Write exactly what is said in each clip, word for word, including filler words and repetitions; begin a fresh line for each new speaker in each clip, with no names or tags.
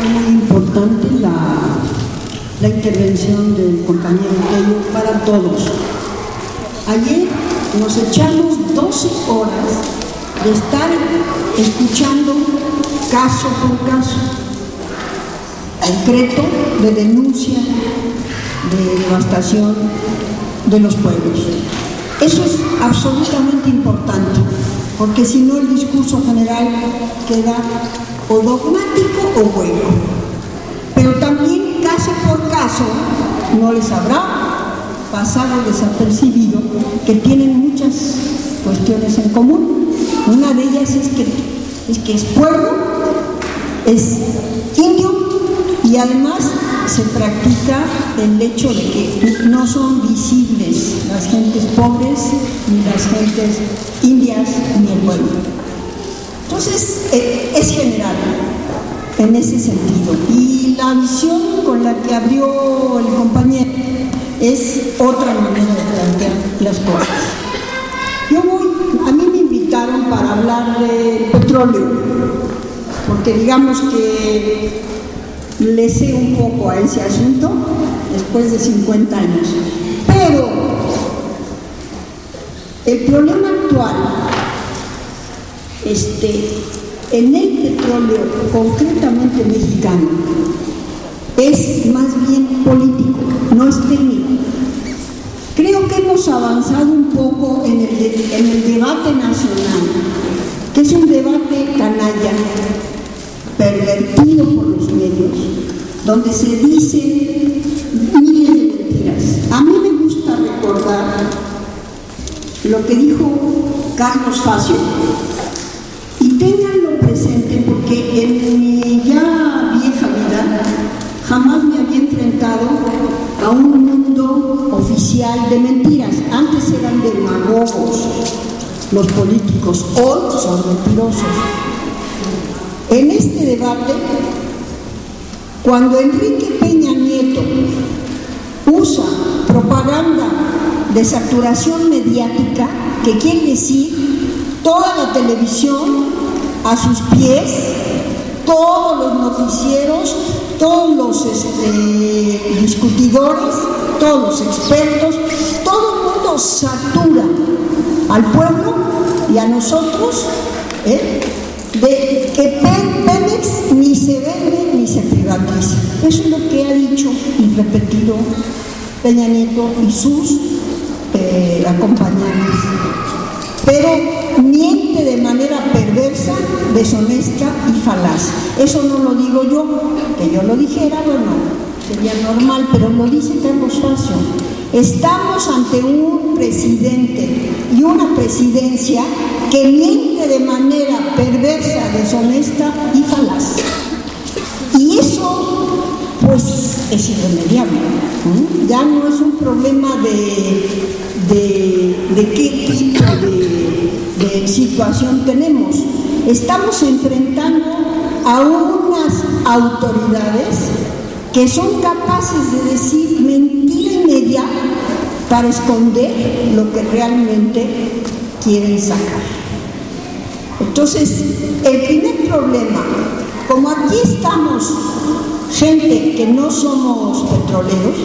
muy importante la, la intervención del compañero Tello para todos. Ayer nos echamos doce horas de estar escuchando caso por caso, concreto de denuncia, de devastación de los pueblos. Eso es absolutamente importante, porque si no el discurso general queda o dogmático o hueco. Pero también caso por caso no les habrá pasado desapercibido que tienen muchas cuestiones en común. Una de ellas es que es, que es pueblo, es indio y además se practica el hecho de que no son visibles las gentes pobres ni las gentes indias ni el pueblo. Entonces eh, es general en ese sentido, y la visión con la que abrió el compañero es otra manera de plantear las cosas. Yo voy, a mí me invitaron para hablar de petróleo, porque digamos que le sé un poco a ese asunto después de cincuenta años. Pero el problema actual, este, en el petróleo concretamente mexicano, es más bien político, no es técnico. Creo que hemos avanzado un poco en el, de, en el debate nacional, que es un debate canalla, pervertido por los medios, donde se dicen miles de mentiras. A mí me gusta recordar lo que dijo Carlos Facio, y ténganlo presente porque en mi ya vieja vida jamás me había enfrentado a un mundo oficial de mentiras. Antes eran demagogos los políticos, hoy son mentirosos. En este debate, cuando Enrique Peña Nieto usa propaganda de saturación mediática, que quiere decir toda la televisión a sus pies, todos los noticieros, todos los este, discutidores, todos los expertos, todo el mundo satura al pueblo y a nosotros, ¿eh? de que Pemex ni se vende ni se privatiza. Eso es lo que ha dicho y repetido Peña Nieto y sus eh, acompañantes. Pero miente de manera perversa, deshonesta y falaz. Eso no lo digo yo, que yo lo dijera, bueno, sería normal, pero lo dice Carlos Facio. Estamos ante un presidente y una presidencia que miente de manera perversa, deshonesta y falaz. Y eso, pues, es irremediable. ¿Mm? Ya no es un problema de, de, de qué tipo de, de situación tenemos. Estamos enfrentando a unas autoridades que son capaces de decir mentira y media para esconder lo que realmente quieren sacar. Entonces, el primer problema, como aquí estamos gente que no somos petroleros,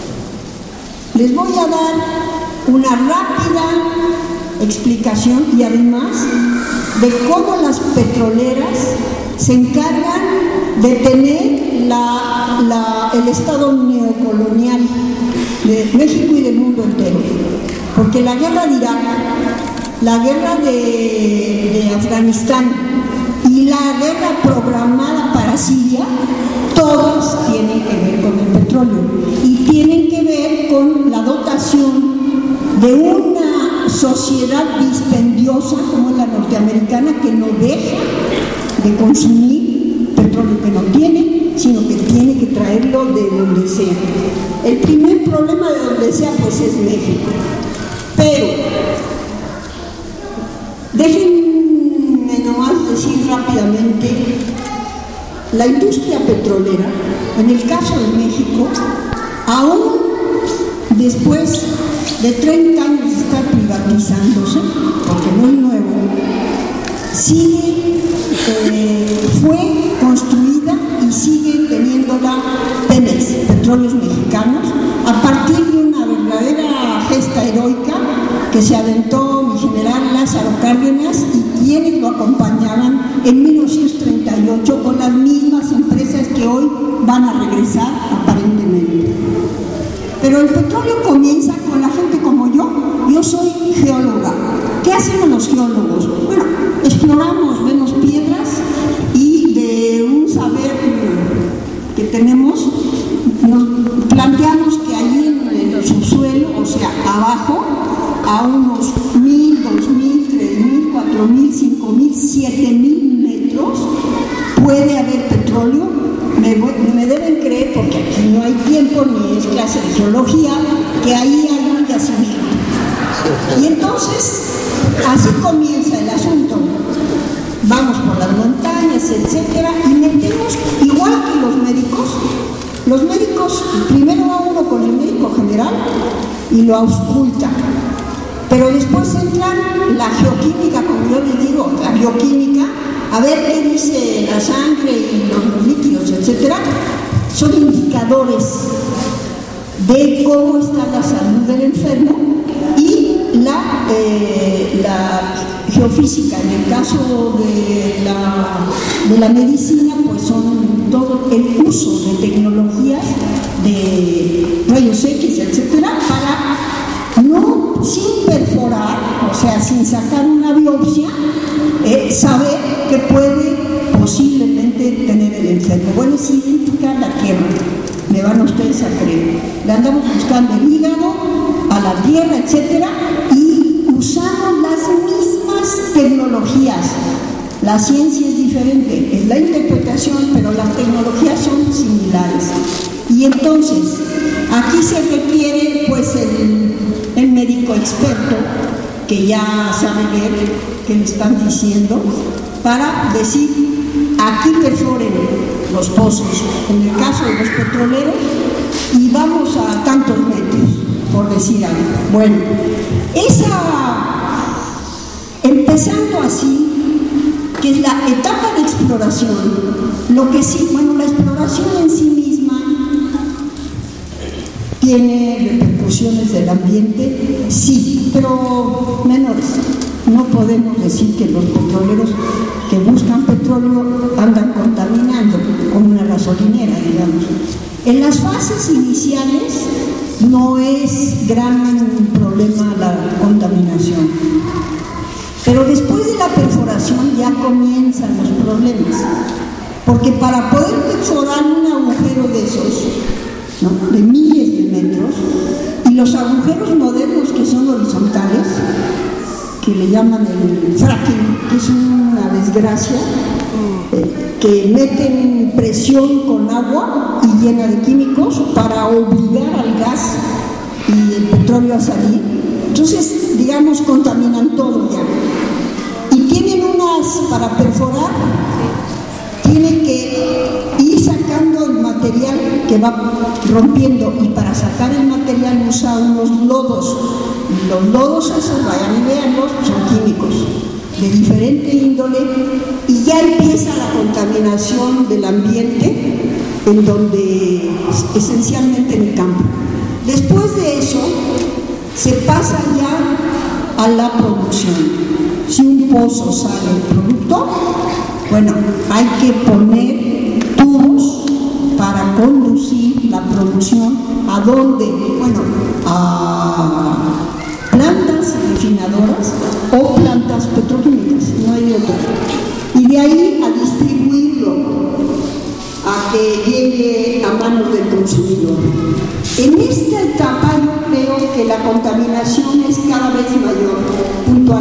les voy a dar una rápida explicación y además de cómo las petroleras se encargan de tener la, la, el estado neocolonial de México y del mundo entero. Porque la guerra de Irak, la guerra de, de Afganistán y la guerra programada para Siria, todas tienen que ver con el petróleo y tienen que ver con la dotación de una sociedad dispendiosa como la norteamericana, que no deja de consumir petróleo que no tiene, sino que tiene que traerlo de donde sea. El primer problema de donde sea, pues, es México. Pero déjenme nomás decir rápidamente, la industria petrolera, en el caso de México, aún después de treinta años de estar privatizándose, porque no es nuevo, sigue, eh, fue construida y sigue Petróleos Mexicanos, a partir de una verdadera gesta heroica que se aventó mi general Lázaro Cárdenas y quienes lo acompañaban en mil novecientos treinta y ocho con las mismas empresas que hoy van a regresar aparentemente. Pero el petróleo comienza con la gente como yo. Yo soy geóloga. ¿Qué hacemos los geólogos? Bueno, exploramos, vemos piedras y de un saber que tenemos nos planteamos que allí en el subsuelo, o sea, abajo, a unos mil, dos mil, tres mil, cuatro mil, cinco mil, siete mil metros puede haber petróleo. Me, me deben creer, porque aquí no hay tiempo ni es clase de geología, que ahí hay un yacimiento. Y entonces, así comienza el asunto. Vamos por las montañas, etcétera, y metemos, igual que los médicos, los médicos, primero va uno con el médico general y lo ausculta. Pero después entra la geoquímica, como yo les digo, la bioquímica, a ver qué dice la sangre y los, los líquidos, etcétera. Son indicadores de cómo está la salud del enfermo, y la, eh, la geofísica, en el caso de la, de la medicina, pues son todo el uso de tecnologías de rayos X, etcétera, para no, sin perforar, o sea, sin sacar una biopsia, eh, saber que puede posiblemente tener el enfermo. Bueno, es idéntica a la tierra, me van ustedes a creer. Le andamos buscando el hígado, a la tierra, etcétera, y usamos las mismas tecnologías. La ciencia es diferente, es la interpretación, pero las tecnologías son similares. Y entonces, aquí se requiere pues el, el médico experto que ya sabe leer qué le están diciendo, para decir, aquí perforen los pozos, en el caso de los petroleros, y vamos a tantos metros, por decir algo. Bueno, esa, empezando así, que es la etapa de exploración, lo que sí, bueno, la exploración en sí misma tiene repercusiones del ambiente, sí, pero menores. No podemos decir que los petroleros que buscan petróleo andan contaminando como una gasolinera, digamos. En las fases iniciales no es gran problema la contaminación, pero después de la perforación ya comienzan los problemas, porque para poder perforar un agujero de esos, ¿no?, de miles de metros, y los agujeros modernos que son horizontales, que le llaman el fracking, que es una desgracia, eh, que meten presión con agua y llena de químicos para obligar al gas y el petróleo a salir. Entonces, digamos, contaminan todo ya. Y tienen unas, para perforar, tienen que ir sacando el material que va rompiendo, y para sacar el material usa unos lodos. Los lodos esos, vayan y veanlos, son químicos de diferente índole, y ya empieza la contaminación del ambiente, en donde esencialmente en el campo. Después de eso se pasa ya a la producción. Si un pozo sale el producto, bueno, hay que poner tubos para conducir la producción a dónde, bueno, a plantas refinadoras o plantas petroquímicas, no hay otro. Y de ahí a distribuirlo, a que llegue a manos del consumidor. En esta etapa yo creo que la contaminación es cada vez mayor, puntual.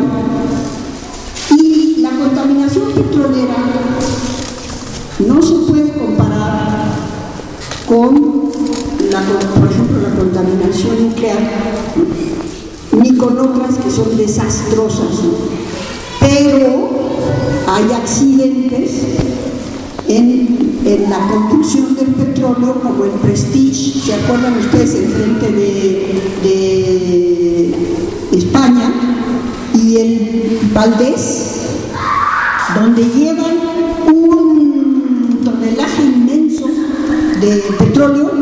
Y la contaminación petrolera no se puede comparar con, la, por ejemplo, la contaminación nuclear, ni con otras que son desastrosas, pero hay accidentes en, en la construcción del petróleo, como el Prestige, ¿se acuerdan ustedes? Enfrente de, de España, y el Valdés, donde llevan un tonelaje inmenso de petróleo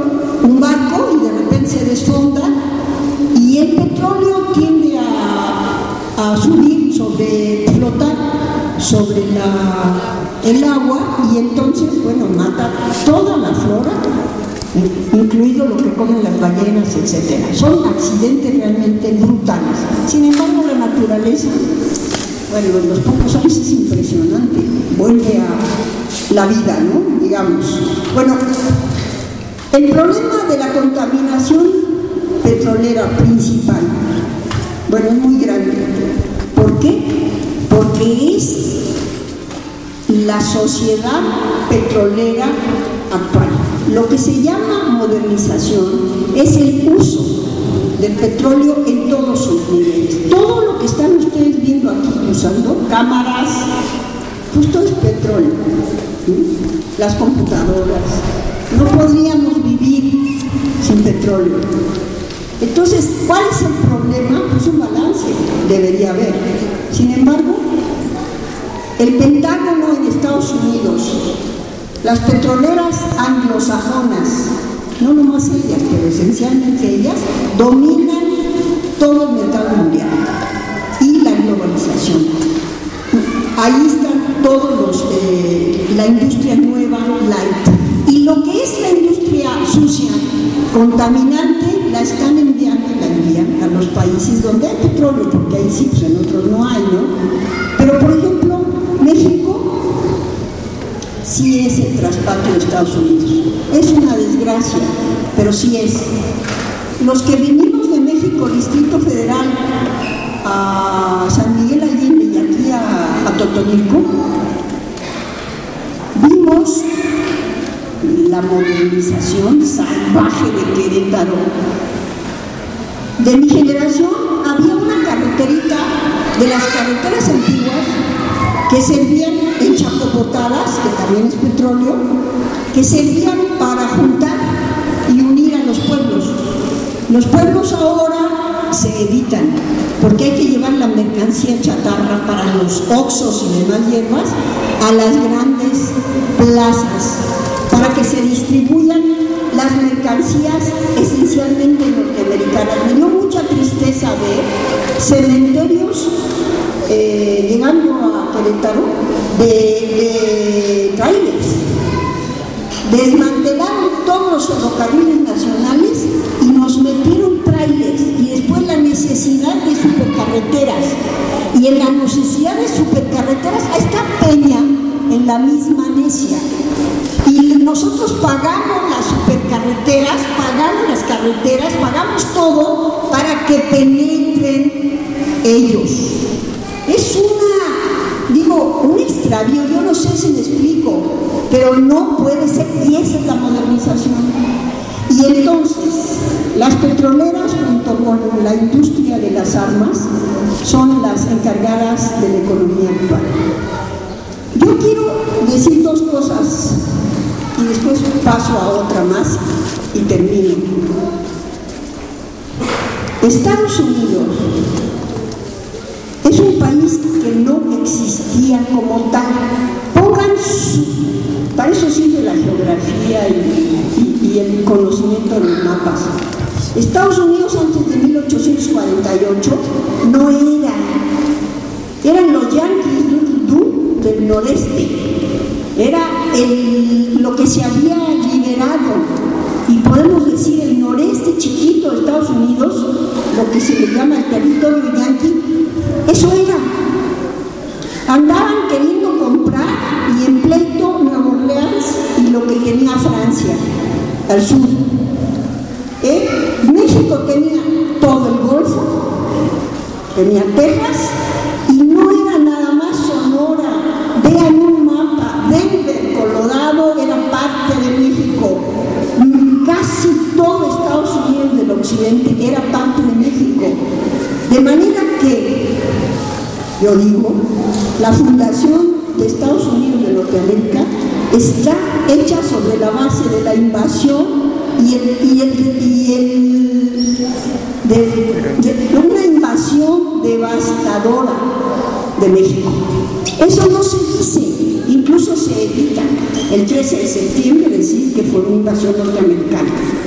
un barco y de repente se desfonda y el petróleo tiende a, a subir sobre, flotar sobre la, el agua y entonces, bueno, mata toda la flora, incluido lo que comen las ballenas, etcétera. Son accidentes realmente brutales. Sin embargo, la naturaleza, bueno, en los pocos años es impresionante, vuelve a la vida, ¿no? Digamos. Bueno, el problema de la contaminación petrolera principal, bueno, es muy grande. ¿Por qué? Porque es la sociedad petrolera actual. Lo que se llama modernización es el uso del petróleo en todos sus niveles. Todo lo que están ustedes viendo aquí usando, cámaras, pues todo es petróleo. ¿Sí? Las computadoras. No podríamos vivir sin petróleo. Entonces, ¿cuál es el problema? Pues un balance debería haber. Sin embargo, el Pentágono en Estados Unidos, las petroleras anglosajonas, no nomás ellas, pero esencialmente ellas, dominan todo el mercado mundial y la globalización. Ahí están todos los, eh, la industria nueva, light. Y lo que es la industria sucia, contaminante, la están enviando y la envían a los países donde hay petróleo, porque ahí sí, pues en otros no hay, ¿no? Pero, por ejemplo, México sí es el traspatio de Estados Unidos. Es una desgracia, pero sí es. Los que vinimos de México, Distrito Federal, a San Miguel Allende y aquí a, a Totonilco, vimos la modernización salvaje de Querétaro. De mi generación había una carreterita de las carreteras antiguas que servían en chacopotadas, que también es petróleo, que servían para juntar y unir a los pueblos. Los pueblos ahora se evitan, porque hay que llevar la mercancía chatarra para los oxos y demás hierbas a las grandes plazas, para que se distribuyan las mercancías esencialmente norteamericanas. Me dio mucha tristeza ver cementerios eh, llegando a Querétaro de, de trailers. Desmantelaron todos los ferrocarriles nacionales y nos metieron trailers, y después la necesidad de supercarreteras, y en la necesidad de supercarreteras ahí está Peña en la misma necia. Y nosotros pagamos las supercarreteras, pagamos las carreteras, pagamos todo para que penetren ellos. Es una, digo, un extravío, yo no sé si me explico, pero no puede ser, y esa es la modernización. Y entonces, las petroleras junto con la industria de las armas son las encargadas de la economía actual. Yo quiero decir dos cosas y después paso a otra más y termino. Estados Unidos es un país que no existía como tal. Pongan su, para eso sirve la geografía y, y, y el conocimiento de los mapas. Estados Unidos antes de mil ochocientos cuarenta y ocho no era, eran los yanquis del noreste, era el, lo que se había liberado, y podemos decir el noreste chiquito de Estados Unidos, lo que se le llama el territorio yanqui, eso era. Andaban queriendo comprar y en pleito Nueva Orleans y lo que tenía Francia al sur. ¿Eh? México tenía todo el Golfo, tenía Texas, y no era nada más Sonora. Vean un mapa, Denver, Colorado era parte de México. Casi todo Estados Unidos del occidente era parte de México. De manera que, yo digo, la fundación de Estados Unidos de Norteamérica está hecha sobre la base de la invasión y el, y el, y el de, de una invasión devastadora de México. Eso no se dice, incluso se evita el trece de septiembre decir que fue una invasión norteamericana.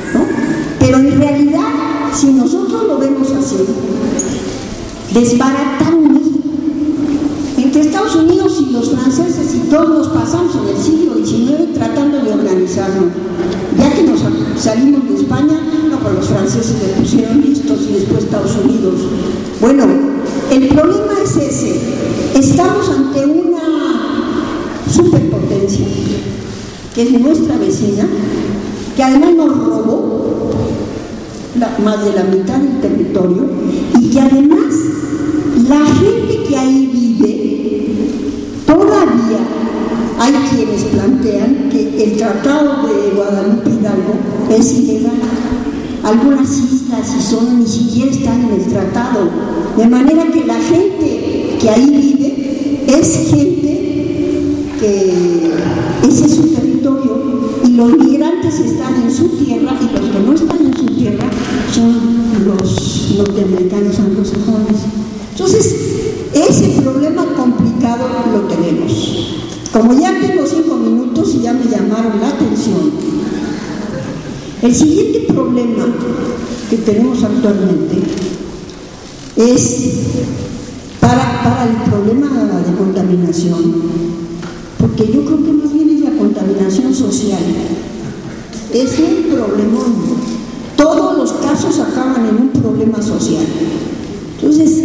¿no? Pero en realidad, si nosotros lo vemos así, desbaratan México. Entre Estados Unidos y los franceses y todos nos pasamos en el siglo diecinueve tratando de organizarnos. Ya que nos salimos de España, no, pues los franceses le pusieron listos y después Estados Unidos. Bueno, el problema es ese. Estamos ante una superpotencia, que es nuestra vecina, que además nos robó la, más de la mitad del territorio, y que además la gente que ahí vive, todavía hay quienes plantean que el Tratado de Guadalupe Hidalgo es ilegal. Algunas islas y zonas ni siquiera están en el tratado, de manera que la gente que ahí vive es gente que ese es su territorio, y los migrantes están en su tierra, y los que no están en su tierra son los norteamericanos anglosajones. Entonces, ese problema complicado lo tenemos. Como ya tengo cinco minutos y ya me llamaron la atención, el siguiente problema que tenemos actualmente es para, para el problema de contaminación, porque yo creo que más bien es la contaminación social. Es un problemón. Todos los casos acaban en un problema social. Entonces,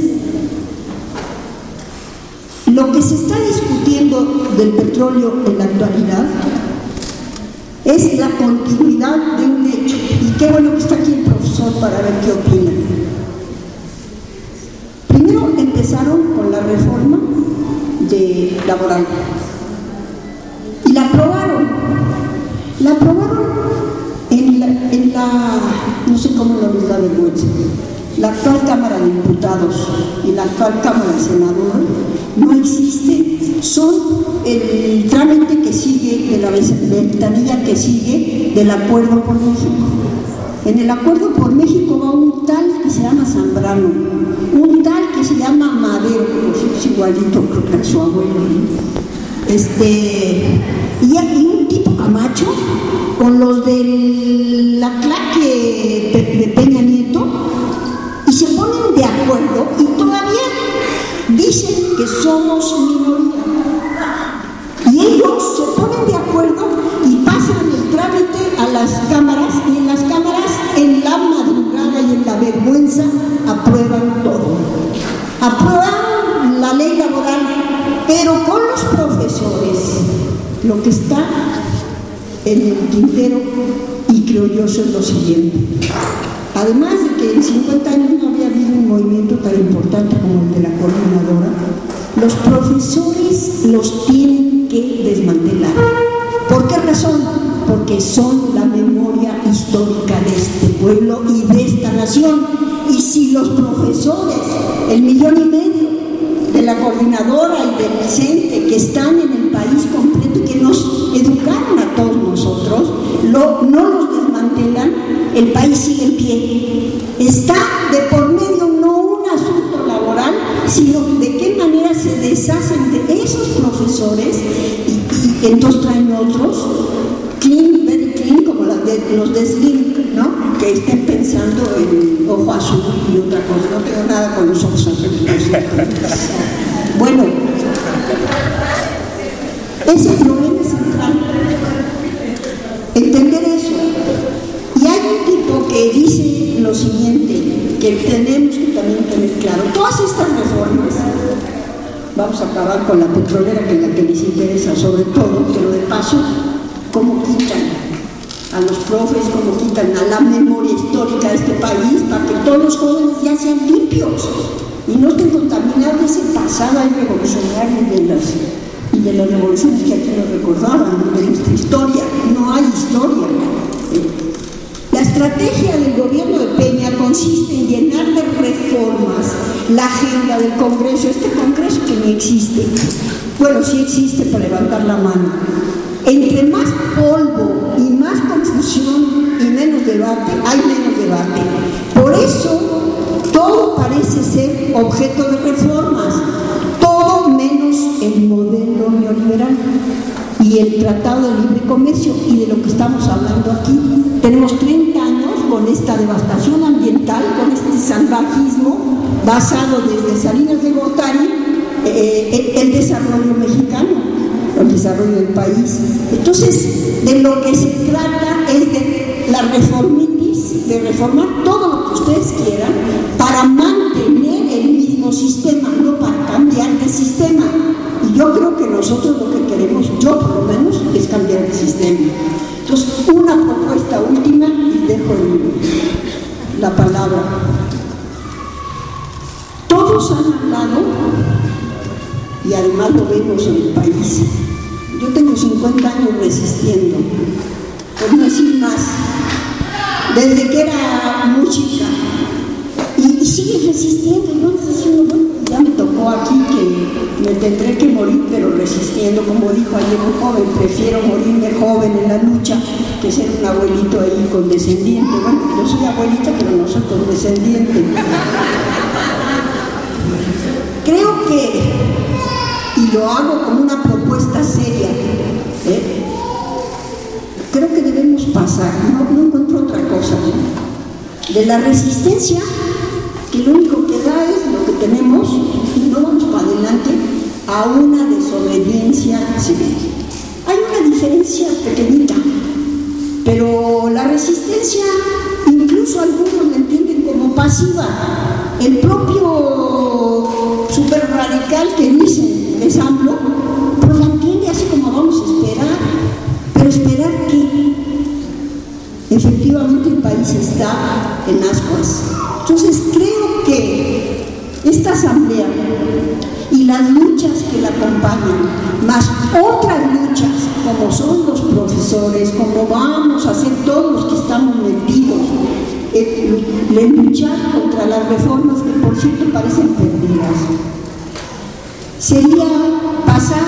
lo que se está discutiendo del petróleo en la actualidad es la continuidad de un hecho. Y qué bueno que está aquí el profesor para ver qué opina. Primero empezaron con la reforma de laboral y la aprobaron. La aprobaron en la, en la no sé cómo lo les da vergüenza, la actual Cámara de Diputados y la actual Cámara de Senadores no existen. Son el trámite que sigue, de la ventanilla que sigue del Acuerdo por México. En el Acuerdo por México va un tal que se llama Zambrano, un tal que se llama Madero, que es igualito, creo que era su abuelo, este, y hay un tipo Camacho con los de la claque de, de Peña Nieto, y se ponen de acuerdo y todavía dicen que somos minoría. Y ellos se ponen de acuerdo y pasan el trámite a las cámaras, y en las cámaras, en la madrugada y en la vergüenza, aprueban todo. Aprueban la ley laboral, pero con los profesores. Lo que está en el tintero, y creo yo, es lo siguiente. Además de que en cincuenta años no había habido un movimiento tan importante como el de la coordinadora, los profesores los tienen que desmantelar. ¿Por qué razón? Porque son la memoria histórica de este pueblo y de esta nación. Y si los profesores, el millón y medio de la coordinadora y del Vicente, que están en el país completo y que nos educaron a todos nosotros, lo, no los desmantelan, el país sigue en pie. Está de por medio no un asunto laboral, sino de qué manera se deshacen de esos profesores y, y entonces traen otros, clean, very clean, como las de, los de Slim, ¿no? Que estén pensando en ojo azul y otra cosa. No tengo nada con los ojos azules. Bueno, ese problema es central. Entender eso. Y hay un tipo que dice lo siguiente, que tenemos que también tener claro. Todas estas reformas, vamos a acabar con la petrolera, que es la que les interesa sobre todo, pero de paso, cómo quitan a los profes, cómo quitan a la memoria histórica de este país, para que todos los jóvenes ya sean limpios y no estén contaminados de ese pasado revolucionario de las, y de las revoluciones que aquí nos recordaban, de nuestra historia. No hay historia. La estrategia del gobierno de Peña consiste en llenar de reformas la agenda del Congreso, este Congreso que ni existe. Bueno, sí existe, para levantar la mano. Entre más polvo y más confusión y menos debate, hay menos debate. Por eso, todo parece ser objeto de reformas, todo menos el modelo neoliberal y el Tratado de Libre Comercio, y de lo que estamos hablando aquí. Tenemos treinta años esta devastación ambiental, con este salvajismo basado desde Salinas de Gortari, eh, el, el desarrollo mexicano, el desarrollo del país. Entonces, de lo que se trata es de la reformitis, de reformar todo lo que ustedes quieran para mantener el mismo sistema, no para cambiar de sistema. Y yo creo que nosotros lo que queremos, yo por lo menos, es cambiar de sistema. Entonces, una propuesta última y dejo el, la palabra. Todos han hablado, y además lo vemos en el país. Yo tengo cincuenta años resistiendo, por no decir más, desde que era muy chica, y, y sigue resistiendo, ¿no? Diciendo, bueno, ya me tocó aquí que me tendré que morir, pero resistiendo, como dijo ayer un joven, prefiero morirme joven en la lucha que ser un abuelito ahí condescendiente. Bueno, yo soy abuelita, pero no soy condescendiente. Creo que, y lo hago como una propuesta seria, ¿eh? creo que debemos pasar, no, no encuentro otra cosa, ¿no? de la resistencia, que lo único que da es lo que tenemos, y no vamos para adelante, a una desobediencia civil. Hay una diferencia pequeñita, pero la resistencia, incluso algunos la entienden como pasiva. El propio super radical que dice es AMLO, pues la entiende así como vamos a esperar, pero esperar que efectivamente el país está en ascuas. Entonces creo que esta asamblea y las luchas que la acompañan, más otras luchas como son los profesores, como vamos a hacer todos los que estamos metidos en luchar contra las reformas que por cierto parecen perdidas, sería pasar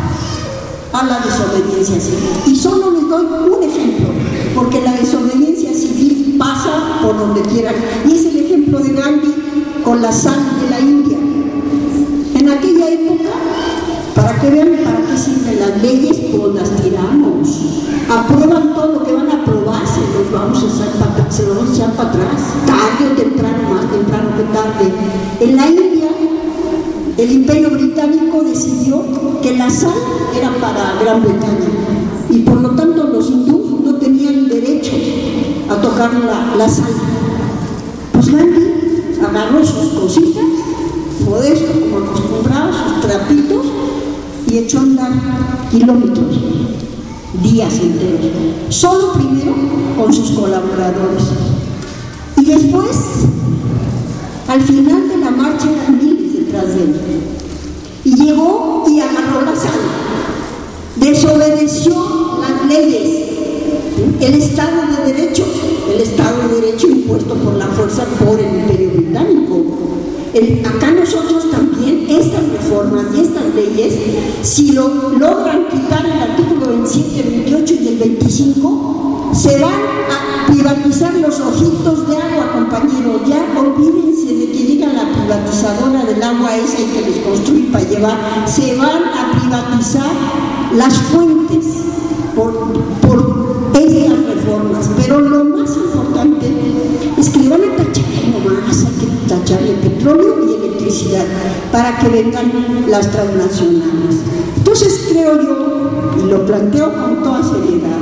a la desobediencia civil. Y solo les doy un ejemplo, porque la desobediencia civil pasa por donde quieran, y es el ejemplo de Gandhi con la sal de la India. En aquella época, para que vean para qué sirven las leyes, pues las tiramos. Aprueban todo lo que van a aprobar, se los vamos a echar para, se los vamos a echar para atrás, tarde o temprano, más temprano que tarde. En la India, el Imperio Británico decidió que la sal era para Gran Bretaña, y por lo tanto los hindúes no tenían derecho a tocar la, la sal. Pues Gandhi agarró sus cositas, modesto como acostumbrado, sus trapitos, y echó a andar kilómetros, días enteros, solo primero con sus colaboradores, y después, al final de la marcha, eran miles detrás de él, y llegó y agarró la sal, desobedeció las leyes, el Estado de Derecho, el Estado de Derecho impuesto por la fuerza por el Imperio Británico. El, acá nosotros también, estas reformas y estas leyes, si lo logran quitar el artículo veintisiete, veintiocho y el veinticinco, se van a privatizar los ojitos de agua, compañeros. Ya olvídense de que llega la privatizadora del agua esa y que les construye para llevar. Se van a privatizar las fuentes por, por estas reformas. Pero lo más importante es que le van a tachar nomás, hay que tacharle petróleo y electricidad para que vengan las transnacionales. Entonces creo yo, y lo planteo con toda seriedad,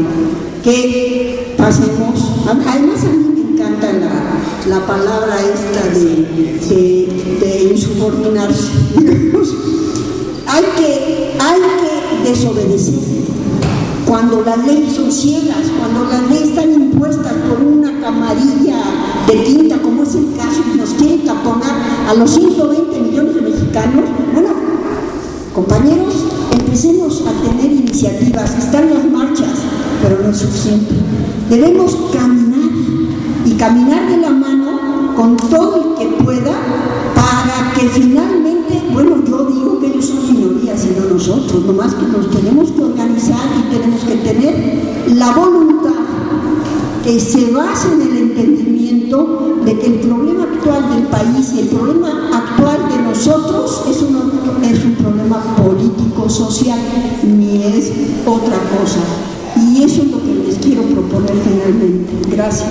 que pasemos, además a mí me encanta la, la palabra esta de, de, de insubordinarse, digamos. hay que, hay que desobedecer cuando las leyes son ciegas, cuando las leyes están impuestas por una camarilla de tinta, como es el caso, y nos quieren taponar a los ciento veinte millones de mexicanos. Bueno, compañeros, empecemos a tener iniciativas. Están las marchas, pero no es suficiente. Debemos caminar, y caminar de la mano con todo el que pueda, para que finalmente, bueno, yo digo que ellos son minorías y no nosotros, nomás que nos tenemos que organizar y tenemos que tener la voluntad que se base en el entendimiento de que el problema actual del país y el problema actual de nosotros es un, es un problema político-social, ni es otra cosa. Y eso es lo que les quiero proponer finalmente. Gracias.